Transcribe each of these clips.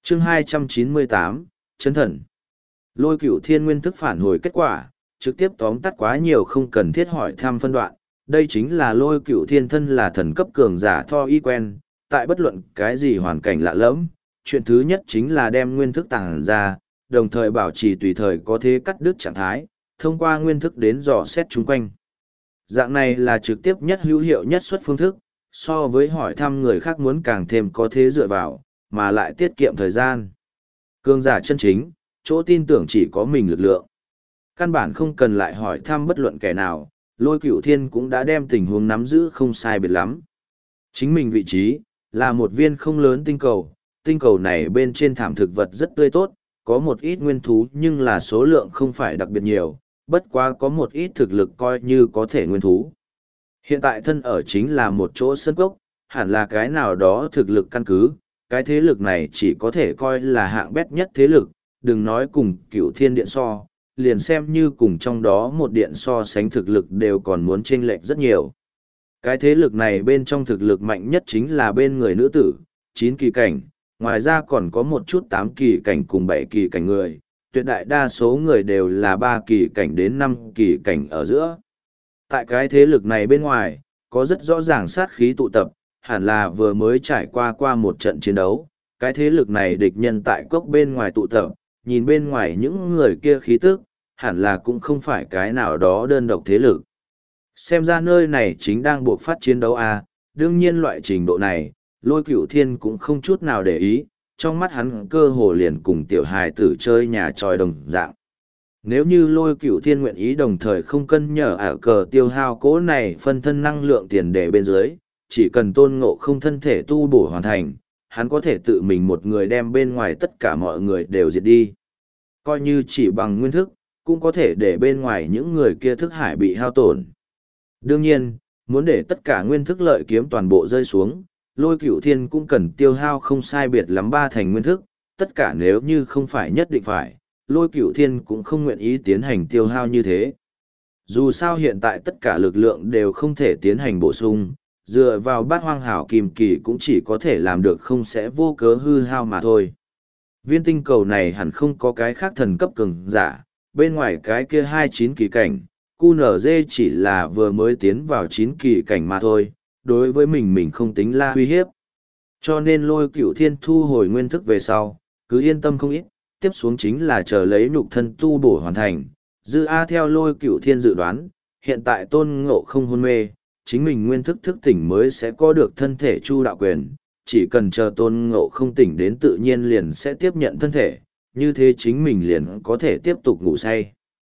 chương 298, Chấn Thần. Lôi Cửu Thiên nguyên thức phản hồi kết quả, trực tiếp tóm tắt quá nhiều không cần thiết hỏi thăm phân đoạn. Đây chính là Lôi Cửu Thiên thân là thần cấp cường giả Tho y quen, tại bất luận cái gì hoàn cảnh lạ lẫm, chuyện thứ nhất chính là đem nguyên thức tàng ra, đồng thời bảo trì tùy thời có thể cắt đứt trạng thái, thông qua nguyên thức đến dò xét chung quanh. Dạng này là trực tiếp nhất hữu hiệu nhất xuất phương thức, so với hỏi thăm người khác muốn càng thêm có thế dựa vào, mà lại tiết kiệm thời gian. Cường giả chân chính, chỗ tin tưởng chỉ có mình lực lượng. Căn bản không cần lại hỏi thăm bất luận kẻ nào, Lôi Cửu Thiên cũng đã đem tình huống nắm giữ không sai biệt lắm. Chính mình vị trí, là một viên không lớn tinh cầu này bên trên thảm thực vật rất tươi tốt, có một ít nguyên thú nhưng là số lượng không phải đặc biệt nhiều, bất quá có một ít thực lực coi như có thể nguyên thú. Hiện tại thân ở chính là một chỗ sân cốc, hẳn là cái nào đó thực lực căn cứ, cái thế lực này chỉ có thể coi là hạng bét nhất thế lực, đừng nói cùng Cửu Thiên Điện so, liền xem như cùng trong đó một điện so sánh thực lực đều còn muốn chênh lệch rất nhiều. Cái thế lực này bên trong thực lực mạnh nhất chính là bên người nữ tử, 9 kỳ cảnh, ngoài ra còn có một chút 8 kỳ cảnh cùng 7 kỳ cảnh người, tuyệt đại đa số người đều là 3 kỳ cảnh đến 5 kỳ cảnh ở giữa. Tại cái thế lực này bên ngoài, có rất rõ ràng sát khí tụ tập, hẳn là vừa mới trải qua một trận chiến đấu, cái thế lực này địch nhân tại cốc bên ngoài tụ tập, nhìn bên ngoài những người kia khí tức, hẳn là cũng không phải cái nào đó đơn độc thế lực. Xem ra nơi này chính đang buộc phát chiến đấu à, đương nhiên loại trình độ này, Lôi Cửu Thiên cũng không chút nào để ý, trong mắt hắn cơ hồ liền cùng tiểu hài tử chơi nhà tròi đồng dạng. Nếu như Lôi Cửu Thiên nguyện ý đồng thời không cân nhở ở cờ tiêu hao cố này phân thân năng lượng tiền để bên dưới, chỉ cần Tôn Ngộ Không thân thể tu bổ hoàn thành, hắn có thể tự mình một người đem bên ngoài tất cả mọi người đều diệt đi. Coi như chỉ bằng nguyên thức, cũng có thể để bên ngoài những người kia thức hải bị hao tổn. Đương nhiên, muốn để tất cả nguyên thức lợi kiếm toàn bộ rơi xuống, Lôi Cửu Thiên cũng cần tiêu hao không sai biệt lắm 3 thành nguyên thức, tất cả nếu như không phải nhất định phải, Lôi Cửu Thiên cũng không nguyện ý tiến hành tiêu hao như thế. Dù sao hiện tại tất cả lực lượng đều không thể tiến hành bổ sung, dựa vào Bát Hoang Hảo Kim Kỳ cũng chỉ có thể làm được không sẽ vô cớ hư hao mà thôi. Viên tinh cầu này hẳn không có cái khác thần cấp cường giả, bên ngoài cái kia 29 kỳ cảnh, QNZ chỉ là vừa mới tiến vào 9 kỳ cảnh mà thôi, đối với mình không tính là uy hiếp. Cho nên Lôi Cửu Thiên thu hồi nguyên thức về sau, cứ yên tâm không ít, tiếp xuống chính là chờ lấy nhục thân tu bổ hoàn thành. Dư A theo Lôi Cửu Thiên dự đoán, hiện tại Tôn Ngộ Không hôn mê, chính mình nguyên thức thức tỉnh mới sẽ có được thân thể chu đạo quyền, chỉ cần chờ Tôn Ngộ Không tỉnh đến tự nhiên liền sẽ tiếp nhận thân thể, như thế chính mình liền có thể tiếp tục ngủ say.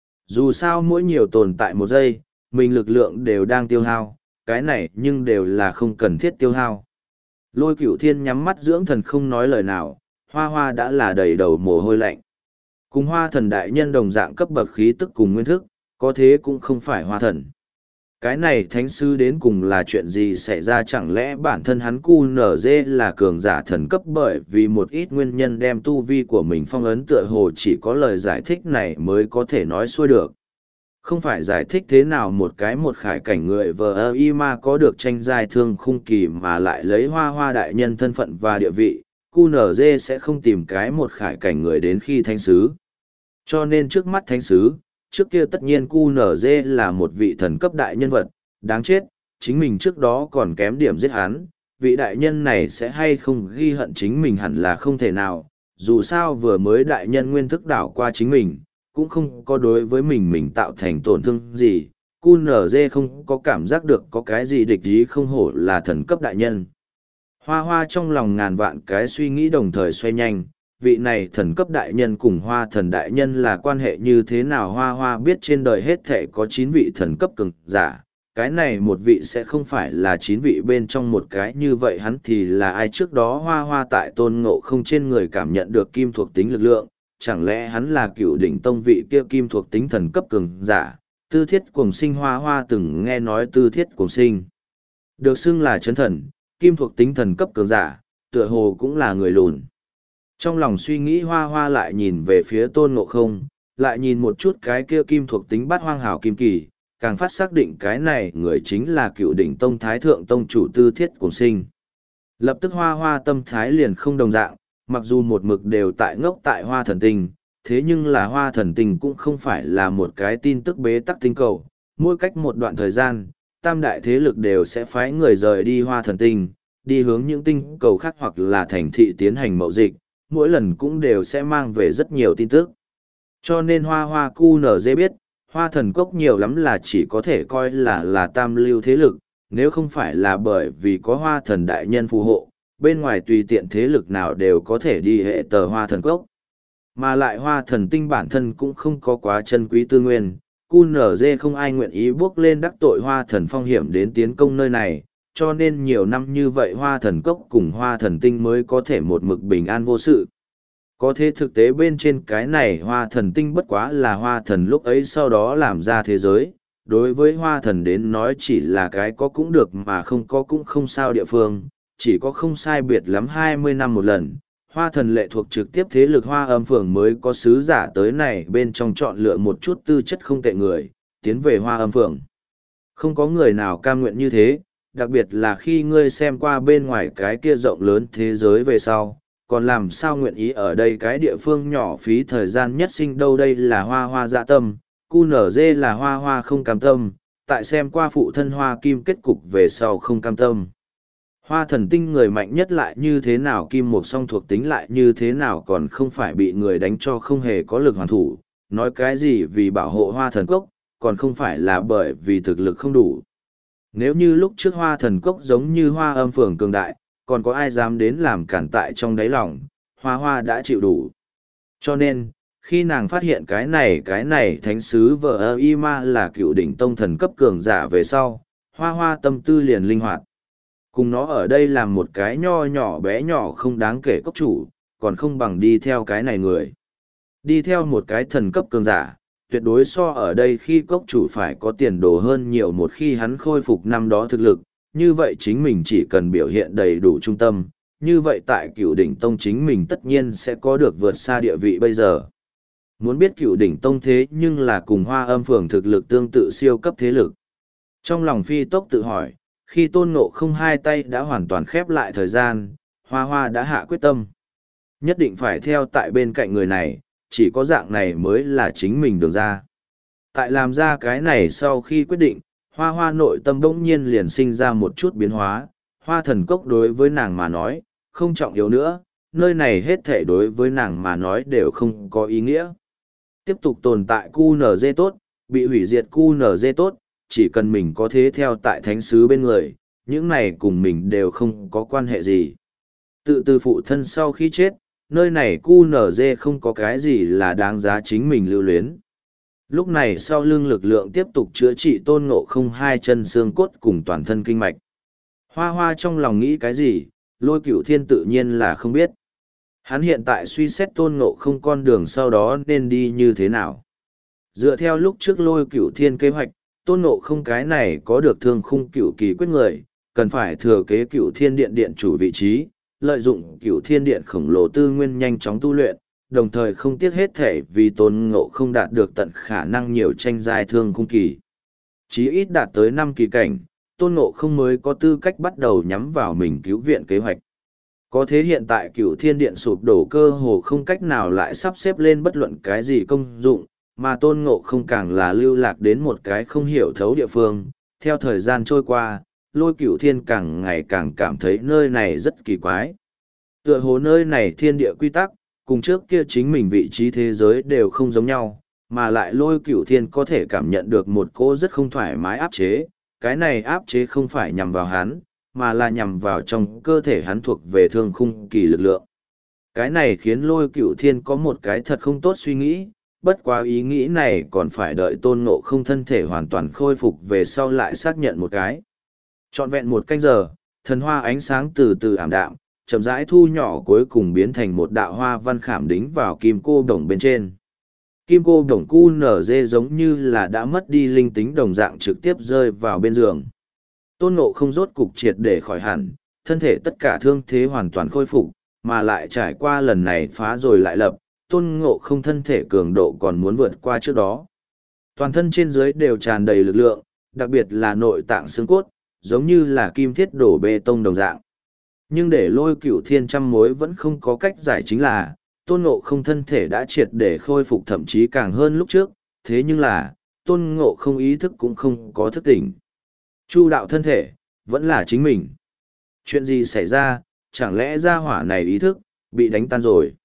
Dù sao mỗi nhiều tồn tại một giây, mình lực lượng đều đang tiêu hao, cái này nhưng đều là không cần thiết tiêu hao. Lôi Cửu Thiên nhắm mắt dưỡng thần không nói lời nào, Hoa Hoa đã là đầy đầu mồ hôi lạnh. Cùng Hoa Thần đại nhân đồng dạng cấp bậc khí tức cùng nguyên thức, có thế cũng không phải Hoa Thần. Cái này thánh sư đến cùng là chuyện gì xảy ra, chẳng lẽ bản thân hắn QNZ là cường giả thần cấp bởi vì một ít nguyên nhân đem tu vi của mình phong ấn, tựa hồ chỉ có lời giải thích này mới có thể nói xuôi được. Không phải giải thích thế nào một khải cảnh người vờ y ma có được tranh giai thương khung kỳ mà lại lấy Hoa Hoa đại nhân thân phận và địa vị, QNZ sẽ không tìm cái một khải cảnh người đến khi thánh sứ. Cho nên trước mắt thánh sứ, trước kia tất nhiên QNZ là một vị thần cấp đại nhân vật, đáng chết, chính mình trước đó còn kém điểm giết hắn, vị đại nhân này sẽ hay không ghi hận chính mình hẳn là không thể nào, dù sao vừa mới đại nhân nguyên thức đảo qua chính mình, cũng không có đối với mình tạo thành tổn thương gì, QNZ không có cảm giác được có cái gì địch ý, không hổ là thần cấp đại nhân. Hoa Hoa trong lòng ngàn vạn cái suy nghĩ đồng thời xoay nhanh, vị này thần cấp đại nhân cùng Hoa Thần đại nhân là quan hệ như thế nào. Hoa Hoa biết trên đời hết thể có 9 vị thần cấp cường giả, cái này một vị sẽ không phải là 9 vị bên trong một cái, như vậy hắn thì là ai? Trước đó Hoa Hoa tại Tôn Ngộ Không trên người cảm nhận được kim thuộc tính lực lượng, chẳng lẽ hắn là Cửu Đỉnh Tông vị kia kim thuộc tính thần cấp cường giả? Tư Thiết Cuồng Sinh. Hoa Hoa từng nghe nói Tư Thiết Cuồng Sinh được xưng là chấn thần, kim thuộc tính thần cấp cường giả, tựa hồ cũng là người lùn. Trong lòng suy nghĩ, Hoa Hoa lại nhìn về phía Tôn Ngộ Không, lại nhìn một chút cái kia kim thuộc tính Bát Hoang Hảo Kim Kỳ, càng phát xác định cái này người chính là Cửu Đỉnh Tông Thái Thượng Tông chủ Tư Thiết Cuồng Sinh. Lập tức Hoa Hoa tâm thái liền không đồng dạng, mặc dù một mực đều tại ngốc tại hoa thần tinh, thế nhưng là hoa thần tinh cũng không phải là một cái tin tức bế tắc tinh cầu. Mỗi cách một đoạn thời gian, tam đại thế lực đều sẽ phái người rời đi hoa thần tinh, đi hướng những tinh cầu khác hoặc là thành thị tiến hành mậu dịch, mỗi lần cũng đều sẽ mang về rất nhiều tin tức. Cho nên hoa hoa QNZ biết, hoa thần cốc nhiều lắm là chỉ có thể coi là tam lưu thế lực, nếu không phải là bởi vì có hoa thần đại nhân phù hộ, bên ngoài tùy tiện thế lực nào đều có thể đi hệ tờ hoa thần cốc. Mà lại hoa thần tinh bản thân cũng không có quá chân quý tư nguyên, QNZ không ai nguyện ý bước lên đắc tội hoa thần phong hiểm đến tiến công nơi này, cho nên nhiều năm như vậy hoa thần cốc cùng hoa thần tinh mới có thể một mực bình an vô sự. Có thế thực tế bên trên cái này hoa thần tinh bất quá là hoa thần lúc ấy sau đó làm ra thế giới, đối với hoa thần đến nói chỉ là cái có cũng được mà không có cũng không sao địa phương, chỉ có không sai biệt lắm 20 năm một lần. Hoa thần lệ thuộc trực tiếp thế lực hoa âm phường mới có sứ giả tới này bên trong chọn lựa một chút tư chất không tệ người, tiến về hoa âm phường. Không có người nào cam nguyện như thế, đặc biệt là khi ngươi xem qua bên ngoài cái kia rộng lớn thế giới về sau, còn làm sao nguyện ý ở đây cái địa phương nhỏ phí thời gian nhất sinh đâu. Đây là hoa hoa dạ tâm, QNZ là hoa hoa không cam tâm, tại xem qua phụ thân hoa kim kết cục về sau không cam tâm. Hoa thần tinh người mạnh nhất lại như thế nào, kim mục song thuộc tính lại như thế nào, còn không phải bị người đánh cho không hề có lực hoàn thủ, nói cái gì vì bảo hộ hoa thần cốc, còn không phải là bởi vì thực lực không đủ. Nếu như lúc trước hoa thần cốc giống như hoa âm phường cường đại, còn có ai dám đến làm cản tại trong đáy lòng, hoa hoa đã chịu đủ. Cho nên, khi nàng phát hiện cái này thánh sứ vợ y ma là cựu đỉnh tông thần cấp cường giả về sau, hoa hoa tâm tư liền linh hoạt. Cùng nó ở đây làm một cái nho nhỏ bé nhỏ không đáng kể cốc chủ, còn không bằng đi theo cái này người. Đi theo một cái thần cấp cường giả, tuyệt đối so ở đây khi cốc chủ phải có tiền đồ hơn nhiều. Một khi hắn khôi phục năm đó thực lực, như vậy chính mình chỉ cần biểu hiện đầy đủ trung tâm, như vậy tại cựu đỉnh tông chính mình tất nhiên sẽ có được vượt xa địa vị bây giờ. Muốn biết cựu đỉnh tông thế nhưng là cùng hoa âm phường thực lực tương tự siêu cấp thế lực. Trong lòng phi tốc tự hỏi, khi tôn ngộ không hai tay đã hoàn toàn khép lại thời gian, hoa hoa đã hạ quyết tâm. Nhất định phải theo tại bên cạnh người này, chỉ có dạng này mới là chính mình được ra. Tại làm ra cái này sau khi quyết định, hoa hoa nội tâm bỗng nhiên liền sinh ra một chút biến hóa. Hoa thần cốc đối với nàng mà nói, không trọng yếu nữa, nơi này hết thể đối với nàng mà nói đều không có ý nghĩa. Tiếp tục tồn tại QNZ tốt, bị hủy diệt QNZ tốt, chỉ cần mình có thế theo tại thánh sứ bên người, những này cùng mình đều không có quan hệ gì. Tự từ phụ thân sau khi chết, nơi này QNZ không có cái gì là đáng giá chính mình lưu luyến. Lúc này sau lưng lực lượng tiếp tục chữa trị tôn ngộ không hai chân xương cốt cùng toàn thân kinh mạch. Hoa hoa trong lòng nghĩ cái gì, Lôi Cửu Thiên tự nhiên là không biết. Hắn hiện tại suy xét tôn ngộ không con đường sau đó nên đi như thế nào. Dựa theo lúc trước Lôi Cửu Thiên kế hoạch, tôn ngộ không cái này có được thương khung cửu kỳ quyết người, cần phải thừa kế Cửu Thiên Điện điện chủ vị trí, lợi dụng Cửu Thiên Điện khổng lồ tư nguyên nhanh chóng tu luyện, đồng thời không tiếc hết thể vì tôn ngộ không đạt được tận khả năng nhiều tranh giai thương khung kỳ. Chí ít đạt tới 5 kỳ cảnh, tôn ngộ không mới có tư cách bắt đầu nhắm vào mình cứu viện kế hoạch. Có thế hiện tại Cửu Thiên Điện sụp đổ, cơ hồ không cách nào lại sắp xếp lên bất luận cái gì công dụng, mà tôn ngộ không càng là lưu lạc đến một cái không hiểu thấu địa phương. Theo thời gian trôi qua, Lôi Cửu Thiên càng ngày càng cảm thấy nơi này rất kỳ quái. Tựa hồ nơi này thiên địa quy tắc, cùng trước kia chính mình vị trí thế giới đều không giống nhau, mà lại Lôi Cửu Thiên có thể cảm nhận được một cỗ rất không thoải mái áp chế. Cái này áp chế không phải nhằm vào hắn, mà là nhằm vào trong cơ thể hắn thuộc về thương khung kỳ lực lượng. Cái này khiến Lôi Cửu Thiên có một cái thật không tốt suy nghĩ, bất quá ý nghĩ này còn phải đợi tôn ngộ không thân thể hoàn toàn khôi phục về sau lại xác nhận một cái. Trọn vẹn một canh giờ, thần hoa ánh sáng từ từ ảm đạm, chậm rãi thu nhỏ, cuối cùng biến thành một đạo hoa văn khảm đính vào kim cô đồng bên trên. Kim cô đồng QNZ giống như là đã mất đi linh tính đồng dạng trực tiếp rơi vào bên giường. Tôn ngộ không rốt cục triệt để khỏi hẳn, thân thể tất cả thương thế hoàn toàn khôi phục, mà lại trải qua lần này phá rồi lại lập, tôn ngộ không thân thể cường độ còn muốn vượt qua trước đó. Toàn thân trên dưới đều tràn đầy lực lượng, đặc biệt là nội tạng xương cốt, giống như là kim thiết đổ bê tông đồng dạng. Nhưng để Lôi Cửu Thiên trăm mối vẫn không có cách giải chính là, Tôn Ngộ Không thân thể đã triệt để khôi phục thậm chí càng hơn lúc trước, thế nhưng là, Tôn Ngộ Không ý thức cũng không có thức tỉnh. Chu đạo thân thể, vẫn là chính mình. Chuyện gì xảy ra, chẳng lẽ gia hỏa này ý thức, bị đánh tan rồi.